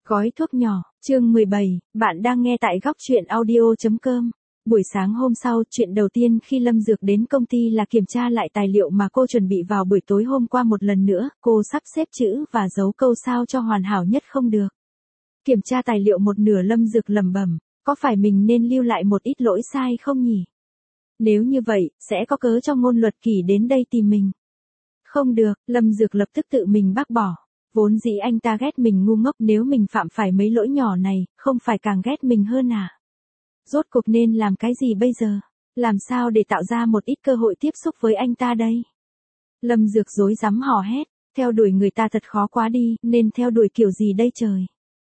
Gói thuốc nhỏ, chương 17, bạn đang nghe tại góc truyện audio.com. Buổi sáng hôm sau, chuyện đầu tiên khi Lâm Dược đến công ty là kiểm tra lại tài liệu mà cô chuẩn bị vào buổi tối hôm qua một lần nữa, cô sắp xếp chữ và dấu câu sao cho hoàn hảo nhất không được. Kiểm tra tài liệu một nửa Lâm Dược lẩm bẩm, có phải mình nên lưu lại một ít lỗi sai không nhỉ? Nếu như vậy, sẽ có cớ cho Ngôn Luật Kỳ đến đây tìm mình. Không được, Lâm Dược lập tức tự mình bác bỏ. Vốn dĩ anh ta ghét mình ngu ngốc, nếu mình phạm phải mấy lỗi nhỏ này, không phải càng ghét mình hơn à? Rốt cuộc nên làm cái gì bây giờ? Làm sao để tạo ra một ít cơ hội tiếp xúc với anh ta đây? Lâm Dược rối rắm hò hét, theo đuổi người ta thật khó quá đi, nên theo đuổi kiểu gì đây trời?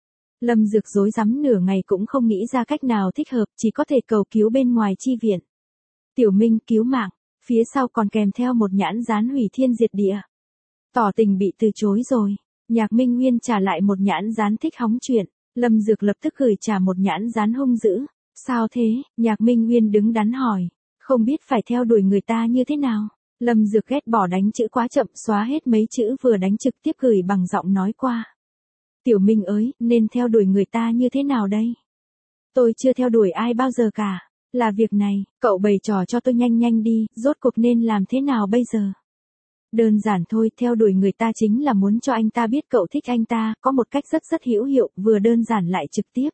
Lâm Dược rối rắm nửa ngày cũng không nghĩ ra cách nào thích hợp, chỉ có thể cầu cứu bên ngoài chi viện. Tiểu Minh cứu mạng, phía sau còn kèm theo một nhãn dán hủy thiên diệt địa. Tỏ tình bị từ chối rồi. Nhạc Minh Nguyên trả lại một nhãn dán thích hóng chuyện, Lâm Dược lập tức gửi trả một nhãn dán hung dữ. Sao thế? Nhạc Minh Nguyên đứng đắn hỏi, không biết phải theo đuổi người ta như thế nào. Lâm Dược ghét bỏ đánh chữ quá chậm, xóa hết mấy chữ vừa đánh trực tiếp gửi bằng giọng nói qua. Tiểu Minh ơi, nên theo đuổi người ta như thế nào đây? Tôi chưa theo đuổi ai bao giờ cả. Là việc này, cậu bày trò cho tôi nhanh nhanh đi, rốt cuộc nên làm thế nào bây giờ? Đơn giản thôi, theo đuổi người ta chính là muốn cho anh ta biết cậu thích anh ta, có một cách rất hữu hiệu, vừa đơn giản lại trực tiếp.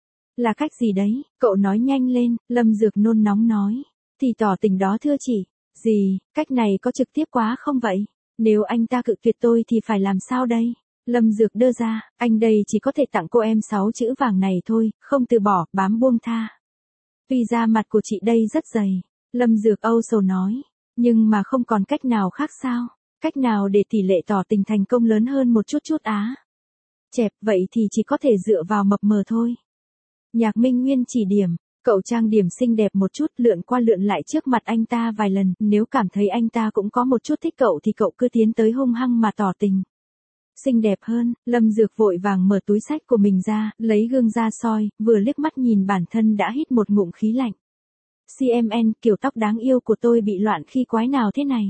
Là cách gì đấy, cậu nói nhanh lên, Lâm Dược nôn nóng nói. Thì tỏ tình đó thưa chị. Gì, cách này có trực tiếp quá không vậy? Nếu anh ta cự tuyệt tôi thì phải làm sao đây? Lâm Dược đưa ra, anh đây chỉ có thể tặng cô em 6 chữ vàng này thôi, không từ bỏ, bám buông tha. Tuy ra mặt của chị đây rất dày, Lâm Dược âu sầu nói. Nhưng mà không còn cách nào khác sao? Cách nào để tỷ lệ tỏ tình thành công lớn hơn một chút á? Chẹp, vậy thì chỉ có thể dựa vào mập mờ thôi. Nhạc Minh Nguyên chỉ điểm, cậu trang điểm xinh đẹp một chút, lượn qua lượn lại trước mặt anh ta vài lần, nếu cảm thấy anh ta cũng có một chút thích cậu thì cậu cứ tiến tới hung hăng mà tỏ tình. Xinh đẹp hơn, Lâm Dược vội vàng mở túi xách của mình ra, lấy gương ra soi, vừa liếc mắt nhìn bản thân đã hít một ngụm khí lạnh. CMN, kiểu tóc đáng yêu của tôi bị loạn khi quái nào thế này?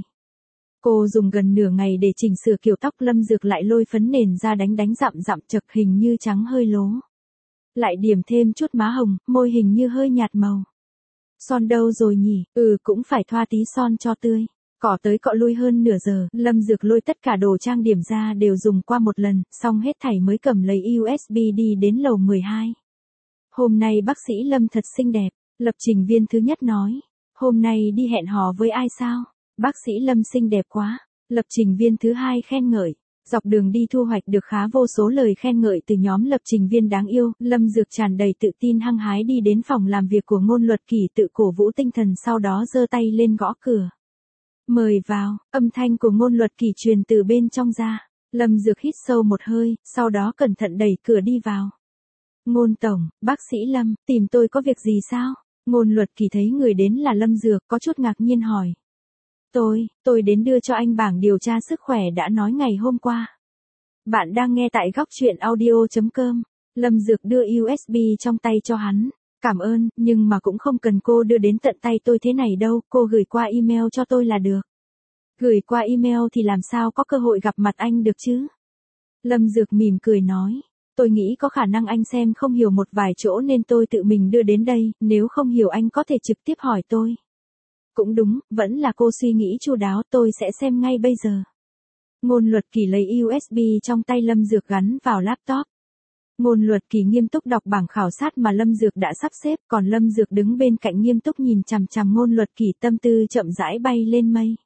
Cô dùng gần nửa ngày để chỉnh sửa kiểu tóc, Lâm Dược lại lôi phấn nền ra đánh dặm chật hình như trắng hơi lố. Lại điểm thêm chút má hồng, môi hình như hơi nhạt màu. Son đâu rồi nhỉ? Cũng phải thoa tí son cho tươi. Cọ tới cọ lui hơn nửa giờ, Lâm Dược lôi tất cả đồ trang điểm ra đều dùng qua một lần, xong hết thảy mới cầm lấy USB đi đến lầu 12. Hôm nay bác sĩ Lâm thật xinh đẹp. Lập trình viên thứ nhất nói, hôm nay đi hẹn hò với ai sao? Bác sĩ Lâm xinh đẹp quá. Lập trình viên thứ hai khen ngợi. Dọc đường đi thu hoạch được khá vô số lời khen ngợi từ nhóm lập trình viên đáng yêu, Lâm Dược tràn đầy tự tin hăng hái đi đến phòng làm việc của Ngôn Luật Kỳ tự cổ vũ tinh thần, sau đó giơ tay lên gõ cửa. Mời vào, âm thanh của Ngôn Luật Kỳ truyền từ bên trong ra. Lâm Dược hít sâu một hơi, sau đó cẩn thận đẩy cửa đi vào. Ngôn tổng, bác sĩ Lâm, tìm tôi có việc gì sao? Ngôn Luật Kỳ thấy người đến là Lâm Dược, có chút ngạc nhiên hỏi. Tôi đến đưa cho anh bảng điều tra sức khỏe đã nói ngày hôm qua. Bạn đang nghe tại góc truyện audio.com. Lâm Dược đưa USB trong tay cho hắn. Cảm ơn, nhưng mà cũng không cần cô đưa đến tận tay tôi thế này đâu, cô gửi qua email cho tôi là được. Gửi qua email thì làm sao có cơ hội gặp mặt anh được chứ? Lâm Dược mỉm cười nói. Tôi nghĩ có khả năng anh xem không hiểu một vài chỗ nên tôi tự mình đưa đến đây, nếu không hiểu anh có thể trực tiếp hỏi tôi. Cũng đúng, vẫn là cô suy nghĩ chu đáo, tôi sẽ xem ngay bây giờ. Ngôn Luật Kỳ lấy USB trong tay Lâm Dược gắn vào laptop. Ngôn Luật Kỳ nghiêm túc đọc bảng khảo sát mà Lâm Dược đã sắp xếp, còn Lâm Dược đứng bên cạnh nghiêm túc nhìn chằm chằm Ngôn Luật Kỳ, tâm tư chậm rãi bay lên mây.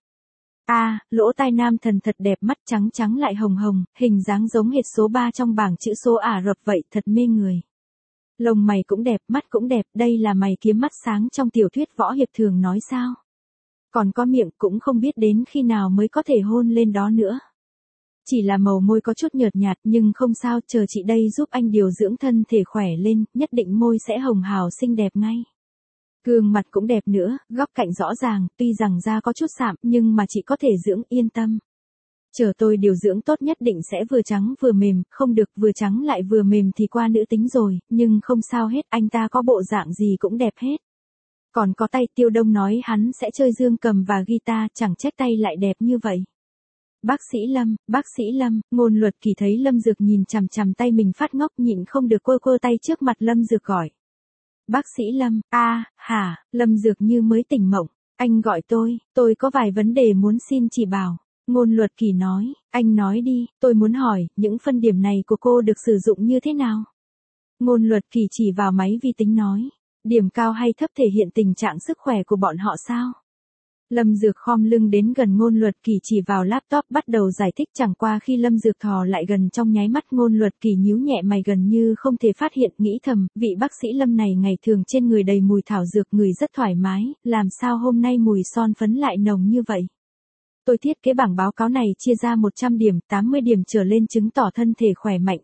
Lỗ tai nam thần thật đẹp, mắt trắng lại hồng hồng, hình dáng giống hệt số 3 trong bảng chữ số Ả Rập vậy, thật mê người. Lông mày cũng đẹp, mắt cũng đẹp, đây là mày kiếm mắt sáng trong tiểu thuyết võ hiệp thường nói sao? Còn có miệng, cũng không biết đến khi nào mới có thể hôn lên đó nữa. Chỉ là màu môi có chút nhợt nhạt, nhưng không sao, chờ chị đây giúp anh điều dưỡng thân thể khỏe lên, nhất định môi sẽ hồng hào xinh đẹp ngay. Gương mặt cũng đẹp nữa, góc cạnh rõ ràng, tuy rằng da có chút sạm, nhưng mà chị có thể dưỡng, yên tâm. Chờ tôi điều dưỡng tốt nhất định sẽ vừa trắng vừa mềm, không được vừa trắng lại vừa mềm thì qua nữ tính rồi, nhưng không sao hết, anh ta có bộ dạng gì cũng đẹp hết. Còn có tay, Tiêu Đông nói hắn sẽ chơi dương cầm và guitar, chẳng trách tay lại đẹp như vậy. Bác sĩ Lâm, Ngôn Luật Kỳ thấy Lâm Dược nhìn chằm chằm tay mình phát ngốc nhịn không được quơ quơ tay trước mặt Lâm Dược gọi. Bác sĩ Lâm, hả, Lâm Dược như mới tỉnh mộng, anh gọi tôi có vài vấn đề muốn xin chỉ bảo. Ngôn Luật Kỳ nói, anh nói đi, tôi muốn hỏi, những phân điểm này của cô được sử dụng như thế nào? Ngôn Luật Kỳ chỉ vào máy vi tính nói, điểm cao hay thấp thể hiện tình trạng sức khỏe của bọn họ sao? Lâm Dược khom lưng đến gần Ngôn Luật Kỳ chỉ vào laptop bắt đầu giải thích, chẳng qua khi Lâm Dược thò lại gần trong nháy mắt Ngôn Luật Kỳ nhíu nhẹ mày gần như không thể phát hiện, nghĩ thầm, vị bác sĩ Lâm này ngày thường trên người đầy mùi thảo dược người rất thoải mái, làm sao hôm nay mùi son phấn lại nồng như vậy? Tôi thiết kế bảng báo cáo này chia ra 100 điểm, 80 điểm trở lên chứng tỏ thân thể khỏe mạnh,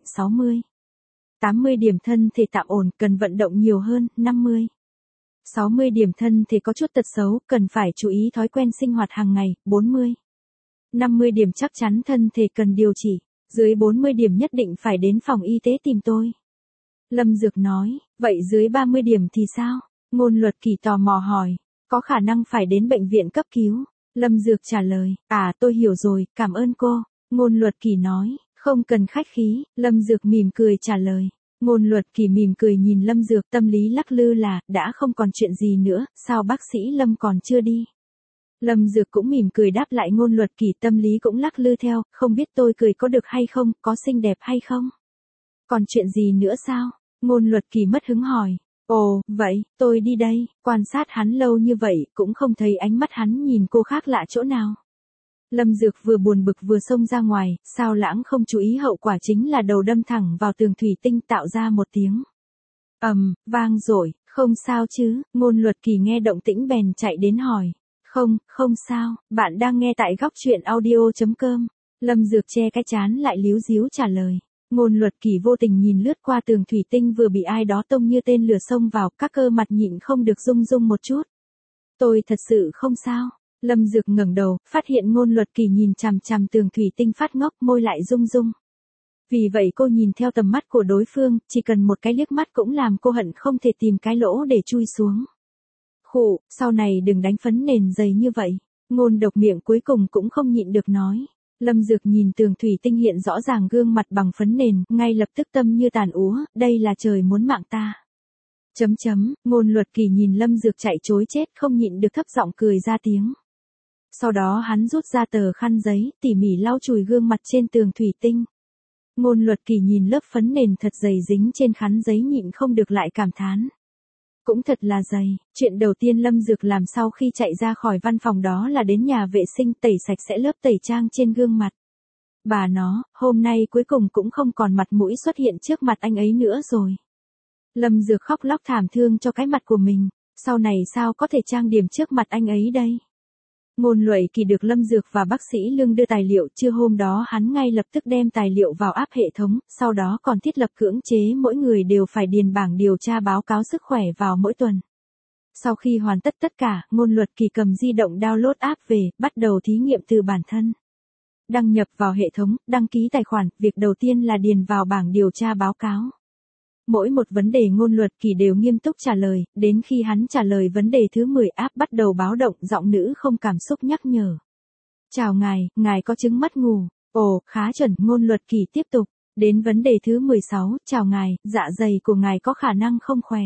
80 điểm thân thể tạm ổn, cần vận động nhiều hơn, 60 điểm thân thể có chút tật xấu, cần phải chú ý thói quen sinh hoạt hàng ngày, 50 điểm chắc chắn thân thể cần điều trị, dưới 40 điểm nhất định phải đến phòng y tế tìm tôi. Lâm Dược nói, vậy dưới 30 điểm thì sao? Ngôn Luật Kỳ tò mò hỏi, có khả năng phải đến bệnh viện cấp cứu. Lâm Dược trả lời, tôi hiểu rồi, cảm ơn cô. Ngôn Luật Kỳ nói, không cần khách khí. Lâm Dược mỉm cười trả lời. Ngôn Luật Kỳ mỉm cười nhìn Lâm Dược, tâm lý lắc lư là, đã không còn chuyện gì nữa, sao bác sĩ Lâm còn chưa đi? Lâm Dược cũng mỉm cười đáp lại Ngôn Luật Kỳ, tâm lý cũng lắc lư theo, không biết tôi cười có được hay không, có xinh đẹp hay không? Còn chuyện gì nữa sao? Ngôn Luật Kỳ mất hứng hỏi. Ồ, vậy, tôi đi đây, quan sát hắn lâu như vậy, cũng không thấy ánh mắt hắn nhìn cô khác lạ chỗ nào. Lâm Dược vừa buồn bực vừa xông ra ngoài, Sao Lãng không chú ý hậu quả chính là đầu đâm thẳng vào tường thủy tinh tạo ra một tiếng vang rồi, không sao chứ? Ngôn Luật Kỳ nghe động tĩnh bèn chạy đến hỏi. Không sao, bạn đang nghe tại góc truyện audio.com. Lâm Dược che cái trán lại líu díu trả lời. Ngôn Luật Kỳ vô tình nhìn lướt qua tường thủy tinh vừa bị ai đó tông như tên lửa xông vào, các cơ mặt nhịn không được rung rung một chút. Tôi thật sự không sao. Lâm Dược ngẩng đầu, phát hiện Ngôn Luật Kỳ nhìn chằm chằm tường thủy tinh phát ngốc, môi lại rung rung. Vì vậy cô nhìn theo tầm mắt của đối phương, chỉ cần một cái liếc mắt cũng làm cô hận không thể tìm cái lỗ để chui xuống. Khụ, sau này đừng đánh phấn nền dày như vậy. Ngôn Độc miệng cuối cùng cũng không nhịn được nói. Lâm Dược nhìn tường thủy tinh hiện rõ ràng gương mặt bằng phấn nền, ngay lập tức tâm như tàn úa, đây là trời muốn mạng ta. Ngôn Luật Kỳ nhìn Lâm Dược chạy trối chết không nhịn được thấp giọng cười ra tiếng. Sau đó hắn rút ra tờ khăn giấy, tỉ mỉ lau chùi gương mặt trên tường thủy tinh. Ngôn Luật Kỳ nhìn lớp phấn nền thật dày dính trên khăn giấy nhịn không được lại cảm thán. Cũng thật là dày, chuyện đầu tiên Lâm Dược làm sau khi chạy ra khỏi văn phòng đó là đến nhà vệ sinh tẩy sạch sẽ lớp tẩy trang trên gương mặt. Bà nó, hôm nay cuối cùng cũng không còn mặt mũi xuất hiện trước mặt anh ấy nữa rồi. Lâm Dược khóc lóc thảm thương cho cái mặt của mình, sau này sao có thể trang điểm trước mặt anh ấy đây? Ngôn Luật Kỳ được Lâm Dược và bác sĩ Lương đưa tài liệu, trưa hôm đó hắn ngay lập tức đem tài liệu vào app hệ thống, sau đó còn thiết lập cưỡng chế mỗi người đều phải điền bảng điều tra báo cáo sức khỏe vào mỗi tuần. Sau khi hoàn tất tất cả, Ngôn Luật Kỳ cầm di động download app về, bắt đầu thí nghiệm từ bản thân. Đăng nhập vào hệ thống, đăng ký tài khoản, việc đầu tiên là điền vào bảng điều tra báo cáo. Mỗi một vấn đề Ngôn Luật Kỳ đều nghiêm túc trả lời, đến khi hắn trả lời vấn đề thứ 10 app bắt đầu báo động, giọng nữ không cảm xúc nhắc nhở. Chào ngài có chứng mất ngủ. Ồ, khá chuẩn. Ngôn Luật Kỳ tiếp tục. Đến vấn đề thứ 16, chào ngài, dạ dày của ngài có khả năng không khỏe.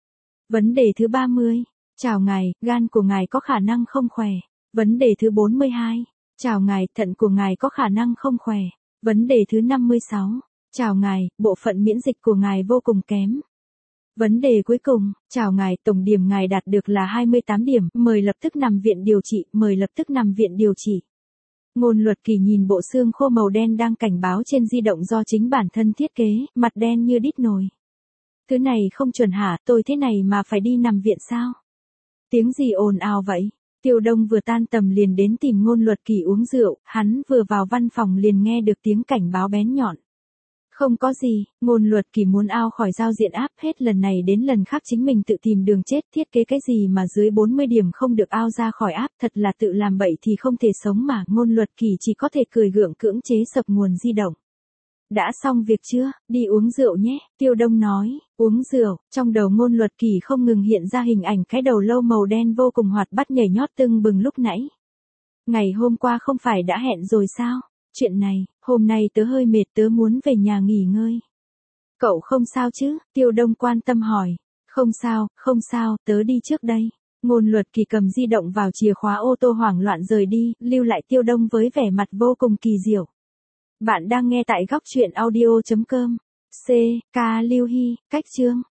Vấn đề thứ 30, chào ngài, gan của ngài có khả năng không khỏe. Vấn đề thứ 42, chào ngài, thận của ngài có khả năng không khỏe. Vấn đề thứ 56, chào ngài, bộ phận miễn dịch của ngài vô cùng kém. Vấn đề cuối cùng, chào ngài, tổng điểm ngài đạt được là 28 điểm, mời lập tức nằm viện điều trị, mời lập tức nằm viện điều trị. Ngôn Luật Kỳ nhìn bộ xương khô màu đen đang cảnh báo trên di động do chính bản thân thiết kế, mặt đen như đít nồi. Thứ này không chuẩn hả, tôi thế này mà phải đi nằm viện sao? Tiếng gì ồn ào vậy? Tiêu Đông vừa tan tầm liền đến tìm Ngôn Luật Kỳ uống rượu, hắn vừa vào văn phòng liền nghe được tiếng cảnh báo bén nhọn. Không có gì, Ngôn Luật Kỳ muốn ao khỏi giao diện áp, hết lần này đến lần khác chính mình tự tìm đường chết, thiết kế cái gì mà dưới 40 điểm không được ao ra khỏi áp, thật là tự làm bậy thì không thể sống mà. Ngôn Luật Kỳ chỉ có thể cười gượng cưỡng chế sập nguồn di động. Đã xong việc chưa, đi uống rượu nhé, Tiêu Đông nói. Uống rượu, trong đầu Ngôn Luật Kỳ không ngừng hiện ra hình ảnh cái đầu lâu màu đen vô cùng hoạt bát nhảy nhót tưng bừng lúc nãy. Ngày hôm qua không phải đã hẹn rồi sao? Chuyện này, hôm nay tớ hơi mệt, tớ muốn về nhà nghỉ ngơi. Cậu không sao chứ? Tiêu Đông quan tâm hỏi. Không sao, tớ đi trước đây. Ngôn Luật Kỳ cầm di động vào chìa khóa ô tô hoảng loạn rời đi, lưu lại Tiêu Đông với vẻ mặt vô cùng kỳ diệu. Bạn đang nghe tại góc truyện audio.com. C. K. Lưu Hy, cách chương.